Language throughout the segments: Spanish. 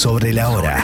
Sobre la hora.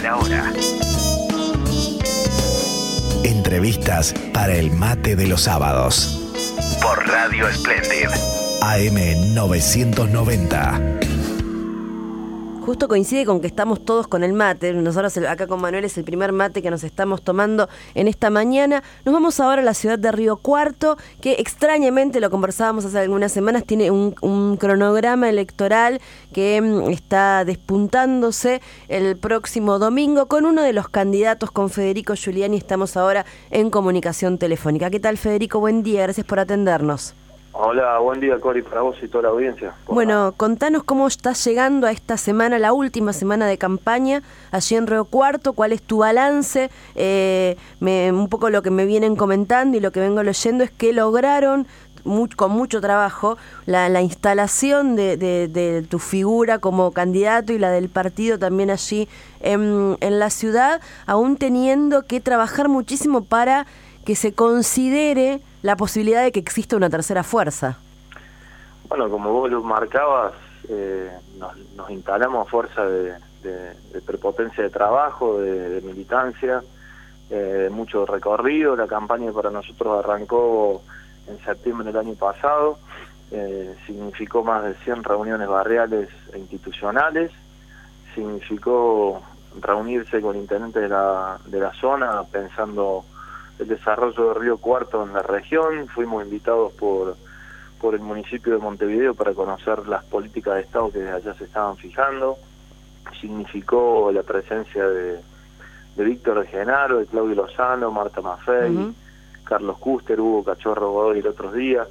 Entrevistas para el mate de los sábados. Por Radio Splendid. AM 990. Justo coincide con que estamos todos con el mate. Nosotros acá con Manuel es el primer mate que nos estamos tomando en esta mañana. Nos vamos ahora a la ciudad de Río Cuarto, que extrañamente, lo conversábamos hace algunas semanas, tiene un cronograma electoral que está despuntándose el próximo domingo con uno de los candidatos, con Federico Giuliani. Estamos ahora en comunicación telefónica. ¿Qué tal, Federico? Buen día, gracias por atendernos. Hola, buen día, Cori, para vos y toda la audiencia. Bueno, contanos cómo estás llegando a esta semana, la última semana de campaña, allí en Río Cuarto. ¿Cuál es tu balance? Un poco lo que me vienen comentando y lo que vengo leyendo es que lograron, con mucho trabajo, la instalación de tu figura como candidato y la del partido también allí en la ciudad, aún teniendo que trabajar muchísimo para que se considere la posibilidad de que exista una tercera fuerza. Bueno, como vos lo marcabas, nos instalamos a fuerza de prepotencia de trabajo, de militancia, mucho recorrido. La campaña para nosotros arrancó en septiembre del año pasado, significó más de 100 reuniones barriales e institucionales, significó reunirse con intendentes de la zona pensando el desarrollo de Río Cuarto en la región. Fuimos invitados por el municipio de Montevideo para conocer las políticas de Estado que desde allá se estaban fijando. Significó la presencia de Víctor de Genaro, de Claudio Lozano, Marta Maffei, Carlos Custer, Hugo Cachorro Godoy el otro día.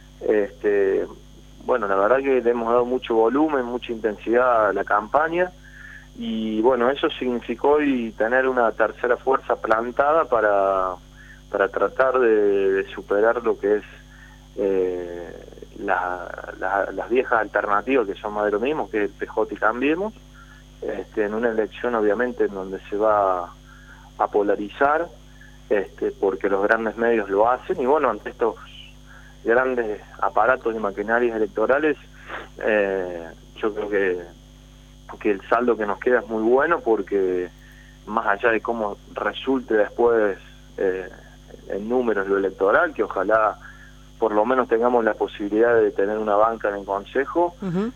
Bueno, la verdad que le hemos dado mucho volumen, mucha intensidad a la campaña, y bueno, eso significó hoy tener una tercera fuerza plantada para tratar de superar lo que es las viejas alternativas, que son más de lo mismo, que es el PJ y Cambiemos, en una elección obviamente en donde se va a polarizar, porque los grandes medios lo hacen, y bueno, ante estos grandes aparatos y maquinarias electorales, yo creo que el saldo que nos queda es muy bueno, porque más allá de cómo resulte después en números lo electoral, que ojalá por lo menos tengamos la posibilidad de tener una banca en el Consejo,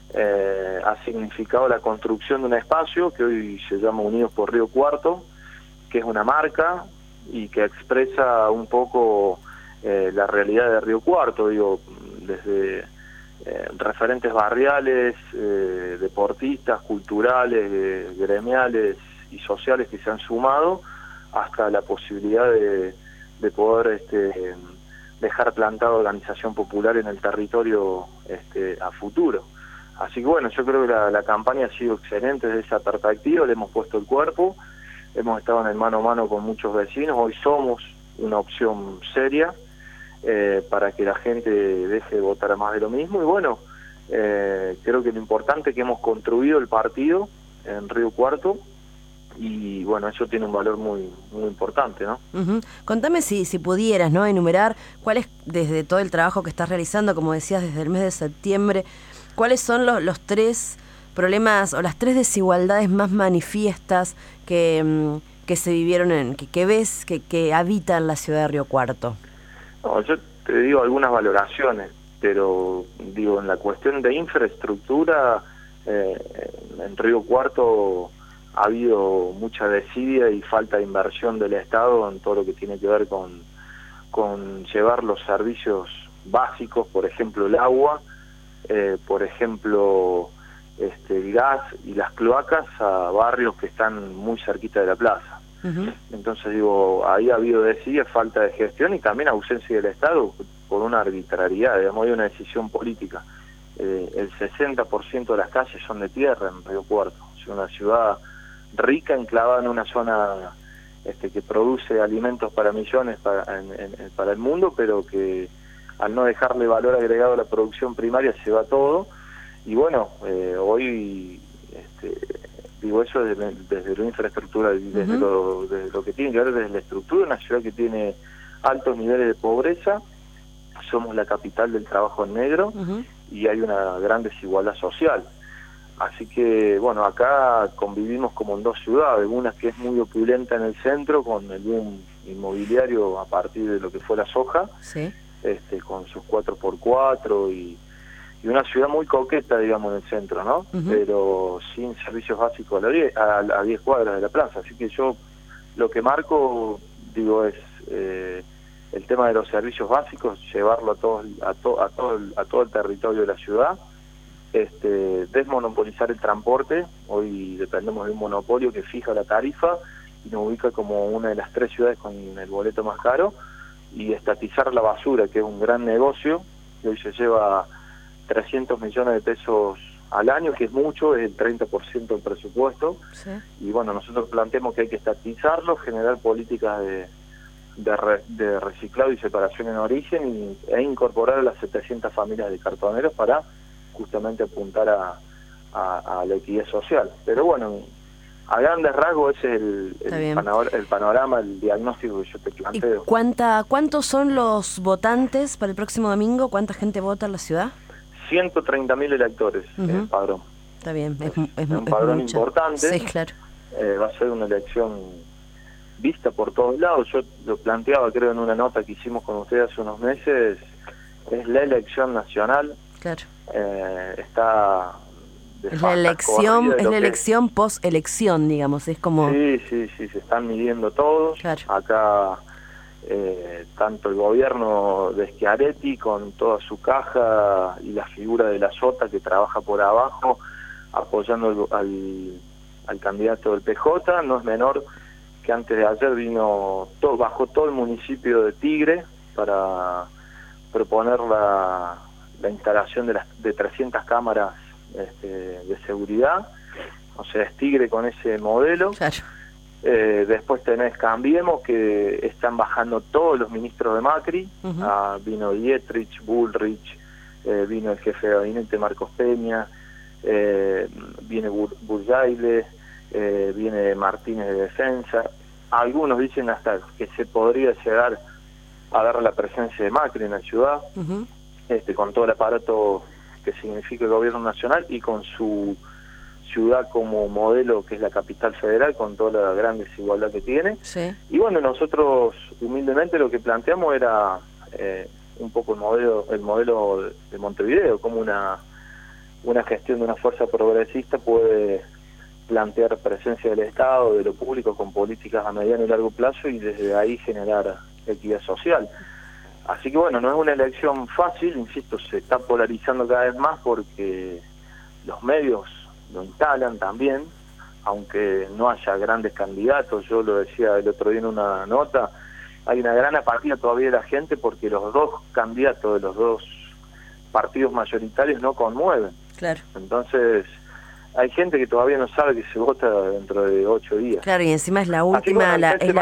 ha significado la construcción de un espacio que hoy se llama Unidos por Río Cuarto, que es una marca y que expresa un poco la realidad de Río Cuarto, digo, desde referentes barriales, deportistas, culturales, gremiales y sociales que se han sumado, hasta la posibilidad de poder dejar plantada organización popular en el territorio a futuro. Así que bueno, yo creo que la campaña ha sido excelente desde esa perspectiva. Le hemos puesto el cuerpo, hemos estado en el mano a mano con muchos vecinos. Hoy somos una opción seria para que la gente deje de votar a más de lo mismo, y bueno, creo que lo importante es que hemos construido el partido en Río Cuarto, y bueno, eso tiene un valor muy muy importante, ¿no? Contame si pudieras, ¿no?, enumerar cuáles, desde todo el trabajo que estás realizando, como decías, desde el mes de septiembre, cuáles son los tres problemas o las tres desigualdades más manifiestas que se vivieron, que ves que habitan la ciudad de Río Cuarto. No, yo te digo algunas valoraciones, pero digo, en la cuestión de infraestructura, en Río Cuarto ha habido mucha desidia y falta de inversión del Estado en todo lo que tiene que ver con llevar los servicios básicos, por ejemplo el agua, por ejemplo el gas y las cloacas, a barrios que están muy cerquita de la plaza. Entonces digo, ahí ha habido desidia, falta de gestión y también ausencia del Estado por una arbitrariedad, digamos, hay una decisión política. El 60% de las calles son de tierra en Río Cuarto, es una ciudad rica, enclavada en una zona que produce alimentos para millones para el mundo, pero que al no dejarle valor agregado a la producción primaria se va todo. Y bueno, hoy digo eso desde la infraestructura, desde lo que tiene que ver desde la estructura, una ciudad que tiene altos niveles de pobreza, somos la capital del trabajo en negro, y hay una gran desigualdad social. Así que, bueno, acá convivimos como en dos ciudades, una que es muy opulenta en el centro, con el boom inmobiliario a partir de lo que fue la soja, sí, con sus 4x4 y una ciudad muy coqueta, digamos, en el centro, ¿no? Pero sin servicios básicos a 10 cuadras de la plaza. Así que yo lo que marco, digo, es el tema de los servicios básicos, llevarlo a todo el territorio de la ciudad, desmonopolizar el transporte. Hoy dependemos de un monopolio que fija la tarifa y nos ubica como una de las 3 ciudades con el boleto más caro, y estatizar la basura, que es un gran negocio, que hoy se lleva 300 millones de pesos al año, que es mucho, es el 30% del presupuesto. sí. Y bueno, nosotros planteamos que hay que estatizarlo, generar políticas de reciclado y separación en origen, e incorporar a las 700 familias de cartoneros para justamente apuntar a la equidad social. Pero bueno, a grandes rasgos ese es el panorama, el diagnóstico que yo te planteo. ¿Y cuántos son los votantes para el próximo domingo? ¿Cuánta gente vota en la ciudad? 130.000 electores en el padrón. Está bien, es un padrón importante. Sí, claro. Va a ser una elección vista por todos lados. Yo lo planteaba, creo, en una nota que hicimos con ustedes hace unos meses. Es la elección nacional. Claro. Está es la elección post-elección, digamos, es como... Sí, se están midiendo todos. Claro. Acá, tanto el gobierno de Schiaretti, con toda su caja, y la figura de la Sota, que trabaja por abajo, apoyando al candidato del PJ, no es menor que antes de ayer bajó todo el municipio de Tigre para proponer la instalación de 300 cámaras de seguridad. O sea, es Tigre con ese modelo. Claro. Después tenés Cambiemos, que están bajando todos los ministros de Macri. Vino Dietrich, Bullrich, vino el jefe de gabinete Marcos Peña, viene Burjaile, viene Martínez de Defensa. Algunos dicen hasta que se podría llegar a dar la presencia de Macri en la ciudad, con todo el aparato que significa el gobierno nacional y con su ciudad como modelo, que es la capital federal, con toda la gran desigualdad que tiene. Sí. Y bueno, nosotros humildemente lo que planteamos era un poco el modelo de Montevideo, como una gestión de una fuerza progresista puede plantear presencia del Estado, de lo público, con políticas a mediano y largo plazo, y desde ahí generar equidad social. Así que bueno, no es una elección fácil, insisto, se está polarizando cada vez más porque los medios lo instalan también, aunque no haya grandes candidatos. Yo lo decía el otro día en una nota, hay una gran apatía todavía de la gente porque los dos candidatos de los dos partidos mayoritarios no conmueven. Claro. Entonces hay gente que todavía no sabe que se vota dentro de 8 días. Claro, y encima es la última...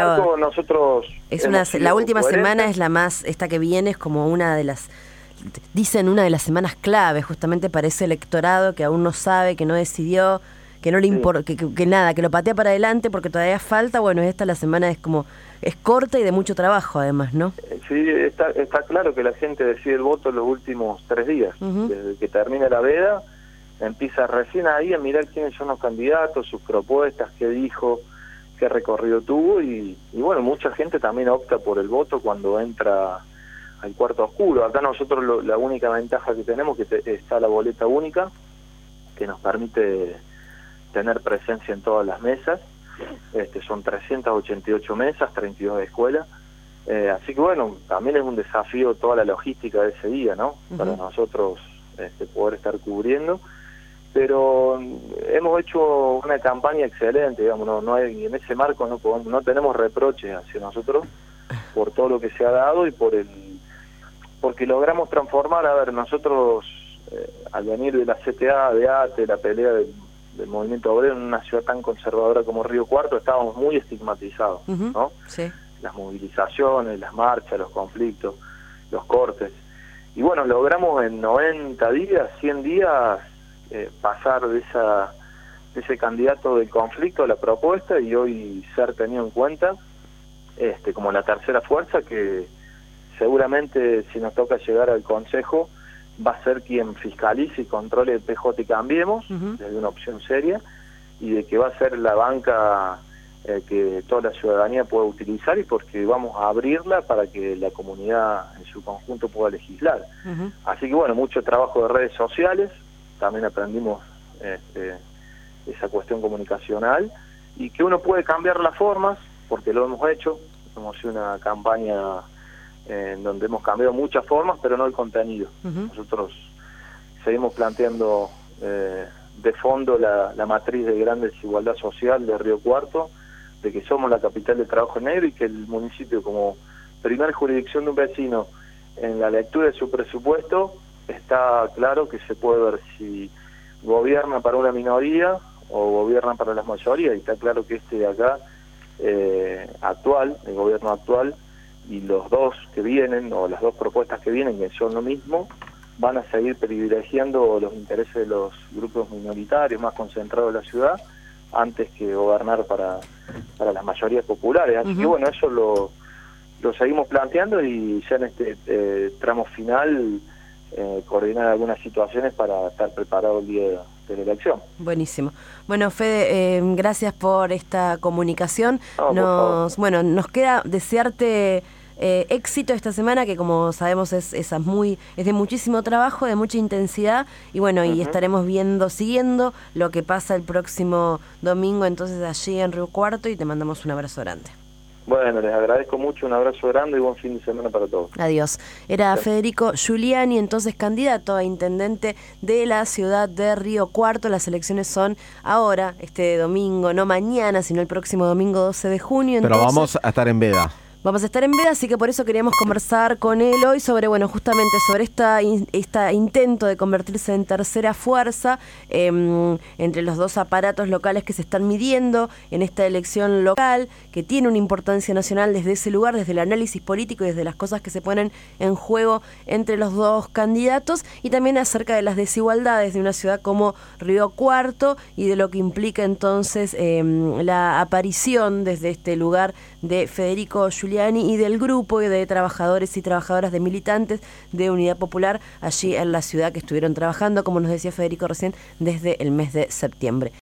la última semana es la más... Esta que viene es como una de las... Dicen una de las semanas clave, justamente para ese electorado que aún no sabe, que no decidió, que no le importa, que nada, que lo patea para adelante porque todavía falta. Bueno, la semana es corta y de mucho trabajo además, ¿no? Sí, está claro que la gente decide el voto en los últimos 3 días. Desde que termina la veda, empieza recién ahí a mirar quiénes son los candidatos, sus propuestas, qué dijo, qué recorrido tuvo, y bueno, mucha gente también opta por el voto cuando entra al cuarto oscuro. Acá nosotros la única ventaja que tenemos es que está la boleta única, que nos permite tener presencia en todas las mesas. Son 388 mesas, 32 de escuela. Así que bueno, también es un desafío toda la logística de ese día, ¿no? Para nosotros poder estar cubriendo. Pero hemos hecho una campaña excelente, digamos, no hay, en ese marco no tenemos reproches hacia nosotros por todo lo que se ha dado y porque logramos transformar. A ver, nosotros al venir de la CTA, de ATE, la pelea del movimiento obrero en una ciudad tan conservadora como Río Cuarto, estábamos muy estigmatizados, ¿no? Sí. Las movilizaciones, las marchas, los conflictos, los cortes. Y bueno, logramos en 90 días, 100 días, pasar de ese candidato del conflicto a la propuesta, y hoy ser tenido en cuenta como la tercera fuerza, que seguramente si nos toca llegar al Consejo va a ser quien fiscalice y controle el PJ y Cambiemos, desde una opción seria, y de que va a ser la banca que toda la ciudadanía pueda utilizar, y porque vamos a abrirla para que la comunidad en su conjunto pueda legislar. Así que bueno, mucho trabajo de redes sociales, también aprendimos esa cuestión comunicacional, y que uno puede cambiar las formas, porque lo hemos hecho. Hemos hecho una campaña en donde hemos cambiado muchas formas, pero no el contenido. Nosotros seguimos planteando de fondo la matriz de gran desigualdad social de Río Cuarto, de que somos la capital del trabajo negro, y que el municipio, como primer jurisdicción de un vecino, en la lectura de su presupuesto, está claro que se puede ver si gobierna para una minoría o gobierna para las mayorías, y está claro que este de acá, actual, el gobierno actual, y los dos que vienen, o las dos propuestas que vienen, que son lo mismo, van a seguir privilegiando los intereses de los grupos minoritarios más concentrados de la ciudad, antes que gobernar para las mayorías populares. Así que bueno, eso lo seguimos planteando, y ya en este tramo final coordinar algunas situaciones para estar preparado el día de la elección. Buenísimo. Bueno, Fede, gracias por esta comunicación. Nos queda desearte éxito esta semana, que como sabemos es de muchísimo trabajo, de mucha intensidad, y bueno, y estaremos siguiendo lo que pasa el próximo domingo entonces allí en Río Cuarto, y te mandamos un abrazo grande. Bueno, les agradezco mucho, un abrazo grande y buen fin de semana para todos. Adiós. Era Federico Giuliani, entonces candidato a intendente de la ciudad de Río Cuarto. Las elecciones son ahora, este domingo, no mañana, sino el próximo domingo 12 de junio. Pero vamos a estar en veda. Vamos a estar en veda, así que por eso queríamos conversar con él hoy sobre, justamente sobre esta intento de convertirse en tercera fuerza entre los dos aparatos locales que se están midiendo en esta elección local, que tiene una importancia nacional desde ese lugar, desde el análisis político y desde las cosas que se ponen en juego entre los dos candidatos, y también acerca de las desigualdades de una ciudad como Río Cuarto y de lo que implica entonces la aparición desde este lugar de Federico Giuliani y del grupo de trabajadores y trabajadoras, de militantes de Unidad Popular allí en la ciudad, que estuvieron trabajando, como nos decía Federico recién, desde el mes de septiembre.